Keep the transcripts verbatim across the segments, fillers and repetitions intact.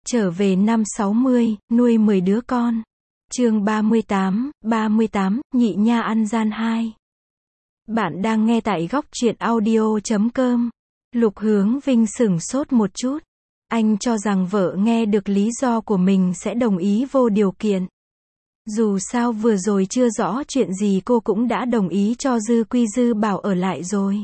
Trở về năm sáu mươi, nuôi mười đứa con. Chương ba mươi tám, ba mươi tám, nhị nha ăn gian hai. Bạn đang nghe tại góc truyện audio chấm com. Lục Hướng Vinh sửng sốt một chút. Anh cho rằng vợ nghe được lý do của mình sẽ đồng ý vô điều kiện. Dù sao vừa rồi chưa rõ chuyện gì cô cũng đã đồng ý cho Dư Quy Dư bảo ở lại rồi.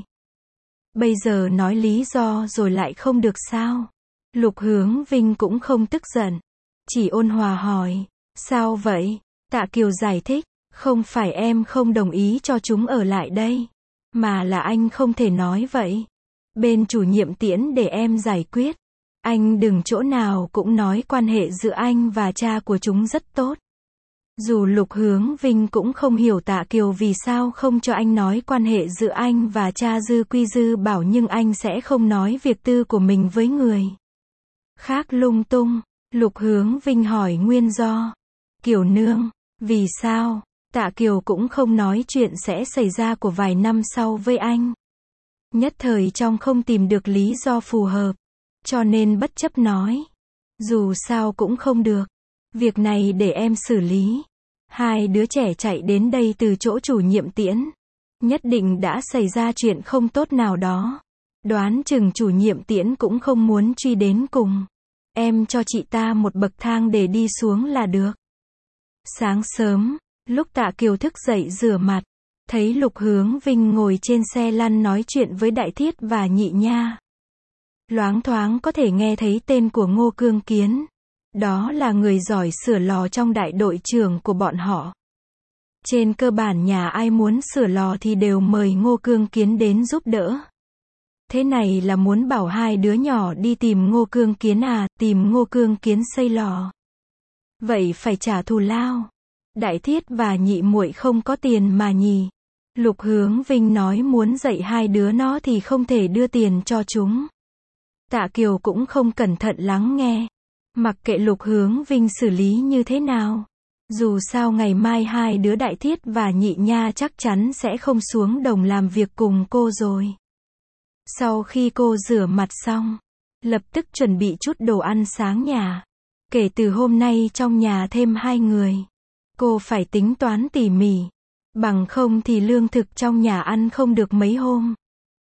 Bây giờ nói lý do rồi lại không được sao? Lục Hướng Vinh cũng không tức giận. Chỉ ôn hòa hỏi. Sao vậy? Tạ Kiều giải thích. Không phải em không đồng ý cho chúng ở lại đây. Mà là anh không thể nói vậy. Bên chủ nhiệm Tiễn để em giải quyết. Anh đừng chỗ nào cũng nói quan hệ giữa anh và cha của chúng rất tốt. Dù Lục Hướng Vinh cũng không hiểu Tạ Kiều vì sao không cho anh nói quan hệ giữa anh và cha Dư Quy Dư bảo, nhưng anh sẽ không nói việc tư của mình với người khác lung tung. Lục Hướng Vinh hỏi nguyên do. Kiều nương, vì sao? Tạ Kiều cũng không nói chuyện sẽ xảy ra của vài năm sau với anh. Nhất thời trong không tìm được lý do phù hợp, cho nên bất chấp nói. Dù sao cũng không được. Việc này để em xử lý. Hai đứa trẻ chạy đến đây từ chỗ chủ nhiệm Tiễn. Nhất định đã xảy ra chuyện không tốt nào đó. Đoán chừng chủ nhiệm Tiễn cũng không muốn truy đến cùng. Em cho chị ta một bậc thang để đi xuống là được. Sáng sớm, lúc Tạ Kiều thức dậy rửa mặt, thấy Lục Hướng Vinh ngồi trên xe lăn nói chuyện với Đại Thiết và Nhị Nha. Loáng thoáng có thể nghe thấy tên của Ngô Cương Kiến. Đó là người giỏi sửa lò trong đại đội trưởng của bọn họ. Trên cơ bản nhà ai muốn sửa lò thì đều mời Ngô Cương Kiến đến giúp đỡ. Thế này là muốn bảo hai đứa nhỏ đi tìm Ngô Cương Kiến à, tìm Ngô Cương Kiến xây lò. Vậy phải trả thù lao. Đại Thiết và Nhị muội không có tiền mà nhỉ. Lục Hướng Vinh nói muốn dạy hai đứa nó thì không thể đưa tiền cho chúng. Tạ Kiều cũng không cẩn thận lắng nghe. Mặc kệ Lục Hướng Vinh xử lý như thế nào. Dù sao ngày mai hai đứa Đại Thiết và Nhị Nha chắc chắn sẽ không xuống đồng làm việc cùng cô rồi. Sau khi cô rửa mặt xong, lập tức chuẩn bị chút đồ ăn sáng nhà. Kể từ hôm nay trong nhà thêm hai người, cô phải tính toán tỉ mỉ. Bằng không thì lương thực trong nhà ăn không được mấy hôm.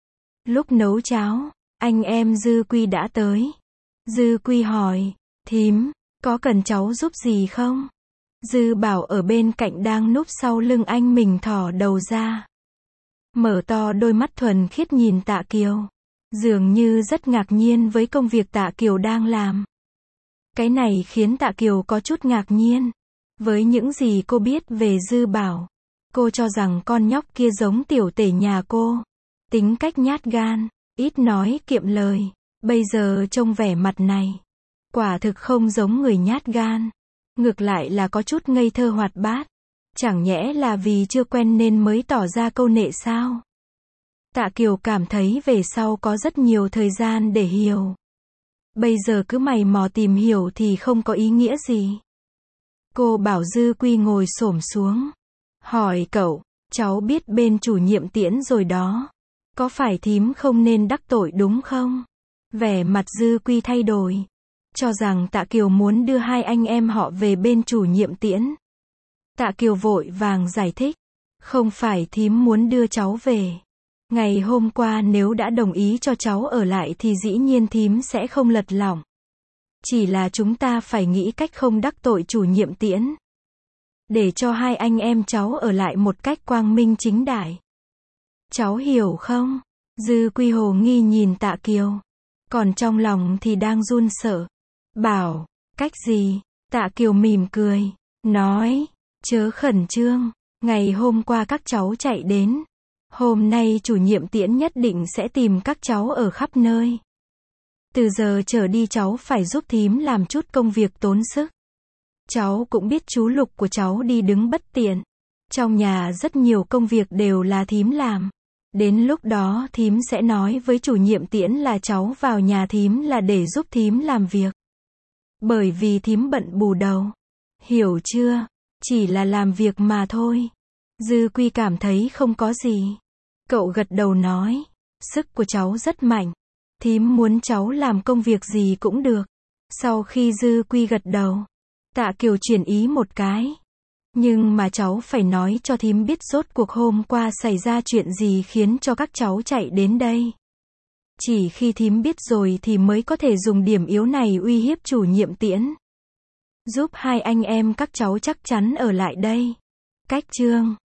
Lúc nấu cháo, anh em Dư Quy đã tới. Dư Quy hỏi, thím, có cần cháu giúp gì không? Dư Bảo ở bên cạnh đang núp sau lưng anh mình thò đầu ra. Mở to đôi mắt thuần khiết nhìn Tạ Kiều. Dường như rất ngạc nhiên với công việc Tạ Kiều đang làm. Cái này khiến Tạ Kiều có chút ngạc nhiên. Với những gì cô biết về Dư Bảo, cô cho rằng con nhóc kia giống tiểu tể nhà cô. Tính cách nhát gan, ít nói kiệm lời. Bây giờ trông vẻ mặt này, quả thực không giống người nhát gan. Ngược lại là có chút ngây thơ hoạt bát. Chẳng nhẽ là vì chưa quen nên mới tỏ ra câu nệ sao? Tạ Kiều cảm thấy về sau có rất nhiều thời gian để hiểu. Bây giờ cứ mày mò tìm hiểu thì không có ý nghĩa gì. Cô bảo Dư Quy ngồi xổm xuống. Hỏi cậu, cháu biết bên chủ nhiệm Tiễn rồi đó. Có phải thím không nên đắc tội đúng không? Vẻ mặt Dư Quy thay đổi. Cho rằng Tạ Kiều muốn đưa hai anh em họ về bên chủ nhiệm Tiễn. Tạ Kiều vội vàng giải thích. Không phải thím muốn đưa cháu về. Ngày hôm qua nếu đã đồng ý cho cháu ở lại thì dĩ nhiên thím sẽ không lật lỏng. Chỉ là chúng ta phải nghĩ cách không đắc tội chủ nhiệm Tiễn. Để cho hai anh em cháu ở lại một cách quang minh chính đại. Cháu hiểu không? Dư Quy hồ nghi nhìn Tạ Kiều. Còn trong lòng thì đang run sợ. Bảo, cách gì? Tạ Kiều mỉm cười. Nói, chớ khẩn trương. Ngày hôm qua các cháu chạy đến. Hôm nay chủ nhiệm Tiễn nhất định sẽ tìm các cháu ở khắp nơi. Từ giờ trở đi cháu phải giúp thím làm chút công việc tốn sức. Cháu cũng biết chú Lục của cháu đi đứng bất tiện. Trong nhà rất nhiều công việc đều là thím làm. Đến lúc đó thím sẽ nói với chủ nhiệm Tiễn là cháu vào nhà thím là để giúp thím làm việc. Bởi vì thím bận bù đầu. Hiểu chưa? Chỉ là làm việc mà thôi. Dư Quy cảm thấy không có gì. Cậu gật đầu nói. Sức của cháu rất mạnh. Thím muốn cháu làm công việc gì cũng được. Sau khi Dư Quy gật đầu, Tạ Kiều chuyển ý một cái. Nhưng mà cháu phải nói cho thím biết rốt cuộc hôm qua xảy ra chuyện gì khiến cho các cháu chạy đến đây. Chỉ khi thím biết rồi thì mới có thể dùng điểm yếu này uy hiếp chủ nhiệm Tiễn. Giúp hai anh em các cháu chắc chắn ở lại đây. Cách chương